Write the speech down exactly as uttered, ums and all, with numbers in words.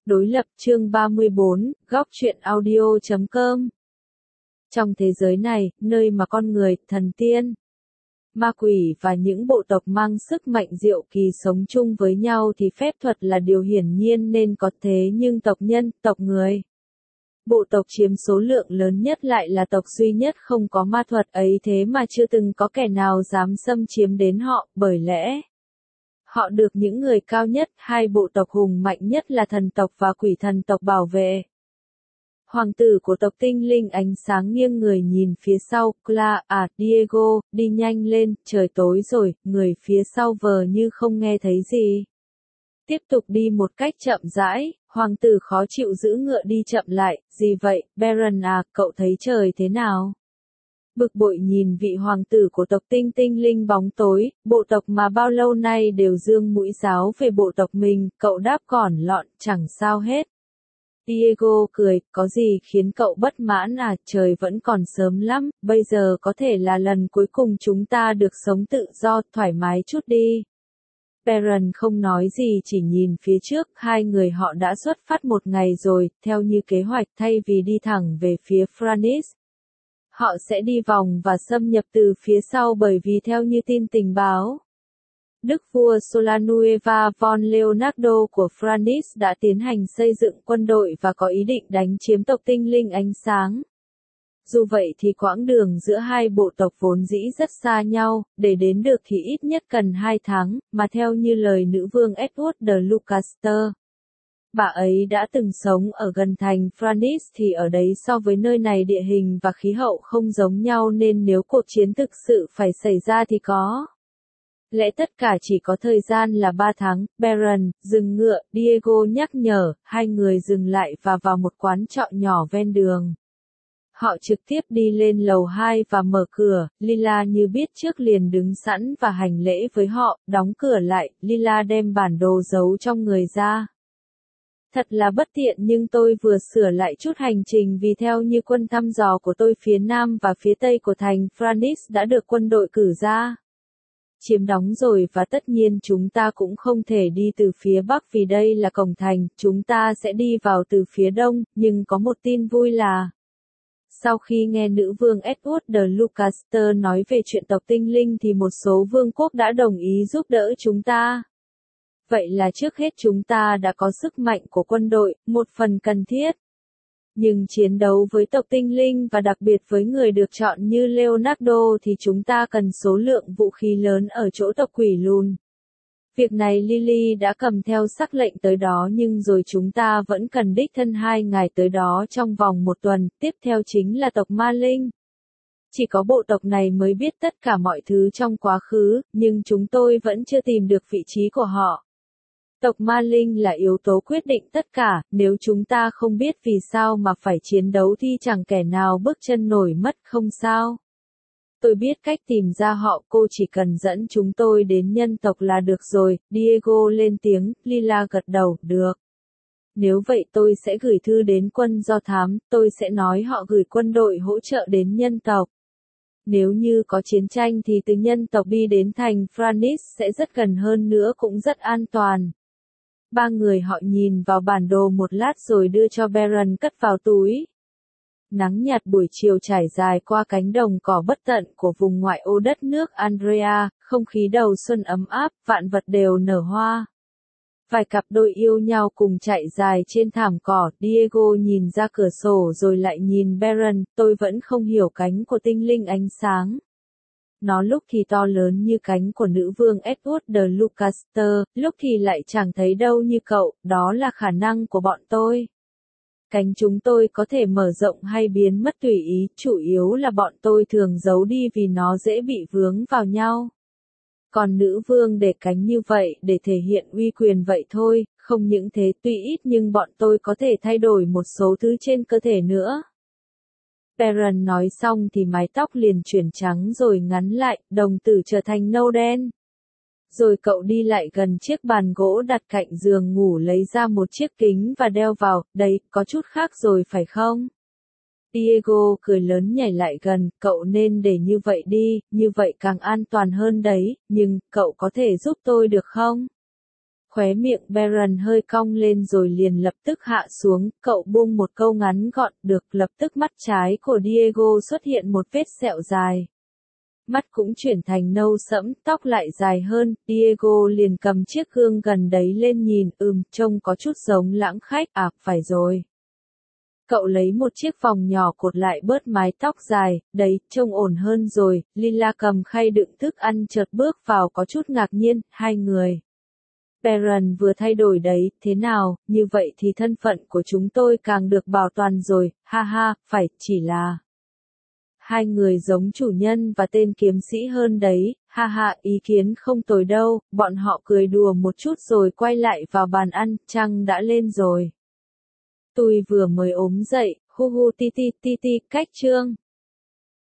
Đối lập chương ba mươi bốn, góc truyện audio chấm com. Trong thế giới này, nơi mà con người, thần tiên, ma quỷ và những bộ tộc mang sức mạnh diệu kỳ sống chung với nhau thì phép thuật là điều hiển nhiên nên có, thế nhưng tộc nhân, tộc người, bộ tộc chiếm số lượng lớn nhất lại là tộc duy nhất không có ma thuật ấy, thế mà chưa từng có kẻ nào dám xâm chiếm đến họ, bởi lẽ họ được những người cao nhất, hai bộ tộc hùng mạnh nhất là thần tộc và quỷ thần tộc bảo vệ. Hoàng tử của tộc tinh linh ánh sáng nghiêng người nhìn phía sau, Cla, à, Diego, đi nhanh lên, trời tối rồi, người phía sau vờ như không nghe thấy gì. Tiếp tục đi một cách chậm rãi, hoàng tử khó chịu giữ ngựa đi chậm lại, gì vậy, Baron à, cậu thấy trời thế nào? Bực bội nhìn vị hoàng tử của tộc tinh tinh linh bóng tối, bộ tộc mà bao lâu nay đều dương mũi giáo về bộ tộc mình, cậu đáp cỏn lọn, chẳng sao hết. Diego cười, có gì khiến cậu bất mãn à, trời vẫn còn sớm lắm, bây giờ có thể là lần cuối cùng chúng ta được sống tự do, thoải mái chút đi. Baron không nói gì chỉ nhìn phía trước, hai người họ đã xuất phát một ngày rồi, theo như kế hoạch thay vì đi thẳng về phía Franis. Họ sẽ đi vòng và xâm nhập từ phía sau bởi vì theo như tin tình báo, Đức vua Solanueva von Leonardo của Franis đã tiến hành xây dựng quân đội và có ý định đánh chiếm tộc tinh linh ánh sáng. Dù vậy thì quãng đường giữa hai bộ tộc vốn dĩ rất xa nhau, để đến được thì ít nhất cần hai tháng, mà theo như lời nữ vương Edward de Lucaster, bà ấy đã từng sống ở gần thành Franis thì ở đấy so với nơi này địa hình và khí hậu không giống nhau nên nếu cuộc chiến thực sự phải xảy ra thì có lẽ tất cả chỉ có thời gian là ba tháng. Baron, dừng ngựa, Diego nhắc nhở, hai người dừng lại và vào một quán trọ nhỏ ven đường. Họ trực tiếp đi lên lầu hai và mở cửa, Lila như biết trước liền đứng sẵn và hành lễ với họ, đóng cửa lại, Lila đem bản đồ giấu trong người ra. Thật là bất tiện nhưng tôi vừa sửa lại chút hành trình vì theo như quân thăm dò của tôi phía nam và phía tây của thành Franis đã được quân đội cử ra chiếm đóng rồi và tất nhiên chúng ta cũng không thể đi từ phía bắc vì đây là cổng thành, chúng ta sẽ đi vào từ phía đông, nhưng có một tin vui là sau khi nghe nữ vương Edward de Lucaster nói về chuyện tộc tinh linh thì một số vương quốc đã đồng ý giúp đỡ chúng ta. Vậy là trước hết chúng ta đã có sức mạnh của quân đội, một phần cần thiết. Nhưng chiến đấu với tộc tinh linh và đặc biệt với người được chọn như Leonardo thì chúng ta cần số lượng vũ khí lớn ở chỗ tộc quỷ lùn. Việc này Lily đã cầm theo sắc lệnh tới đó nhưng rồi chúng ta vẫn cần đích thân hai ngài tới đó trong vòng một tuần, tiếp theo chính là tộc ma linh. Chỉ có bộ tộc này mới biết tất cả mọi thứ trong quá khứ, nhưng chúng tôi vẫn chưa tìm được vị trí của họ. Tộc ma linh là yếu tố quyết định tất cả, nếu chúng ta không biết vì sao mà phải chiến đấu thì chẳng kẻ nào bước chân nổi mất, không sao. Tôi biết cách tìm ra họ, cô chỉ cần dẫn chúng tôi đến nhân tộc là được rồi, Diego lên tiếng, Lila gật đầu, được. Nếu vậy tôi sẽ gửi thư đến quân do thám, tôi sẽ nói họ gửi quân đội hỗ trợ đến nhân tộc. Nếu như có chiến tranh thì từ nhân tộc đi đến thành Franis sẽ rất gần hơn nữa cũng rất an toàn. Ba người họ nhìn vào bản đồ một lát rồi đưa cho Baron cất vào túi. Nắng nhạt buổi chiều trải dài qua cánh đồng cỏ bất tận của vùng ngoại ô đất nước Andrea, không khí đầu xuân ấm áp, vạn vật đều nở hoa. Vài cặp đôi yêu nhau cùng chạy dài trên thảm cỏ, Diego nhìn ra cửa sổ rồi lại nhìn Baron, tôi vẫn không hiểu cánh của tinh linh ánh sáng. Nó lúc thì to lớn như cánh của nữ vương Edward de Lucaster, lúc thì lại chẳng thấy đâu như cậu, đó là khả năng của bọn tôi. Cánh chúng tôi có thể mở rộng hay biến mất tùy ý, chủ yếu là bọn tôi thường giấu đi vì nó dễ bị vướng vào nhau. Còn nữ vương để cánh như vậy để thể hiện uy quyền vậy thôi, không những thế tuy ít nhưng bọn tôi có thể thay đổi một số thứ trên cơ thể nữa. Baron nói xong thì mái tóc liền chuyển trắng rồi ngắn lại, đồng tử trở thành nâu đen. Rồi cậu đi lại gần chiếc bàn gỗ đặt cạnh giường ngủ lấy ra một chiếc kính và đeo vào, đấy, có chút khác rồi phải không? Diego cười lớn nhảy lại gần, cậu nên để như vậy đi, như vậy càng an toàn hơn đấy, nhưng, cậu có thể giúp tôi được không? Khóe miệng Baron hơi cong lên rồi liền lập tức hạ xuống, cậu buông một câu ngắn gọn, được, lập tức mắt trái của Diego xuất hiện một vết sẹo dài. Mắt cũng chuyển thành nâu sẫm, tóc lại dài hơn, Diego liền cầm chiếc gương gần đấy lên nhìn, ừm, trông có chút giống Lãng Khách, à, phải rồi. Cậu lấy một chiếc vòng nhỏ cột lại bớt mái tóc dài, đấy, trông ổn hơn rồi, Lila cầm khay đựng thức ăn chợt bước vào có chút ngạc nhiên, hai người. Baron vừa thay đổi đấy, thế nào, như vậy thì thân phận của chúng tôi càng được bảo toàn rồi, ha ha, phải, chỉ là... Hai người giống chủ nhân và tên kiếm sĩ hơn đấy, ha ha, ý kiến không tồi đâu, bọn họ cười đùa một chút rồi quay lại vào bàn ăn, trăng đã lên rồi. Tôi vừa mới ốm dậy, hu hu ti ti ti ti, cách chương.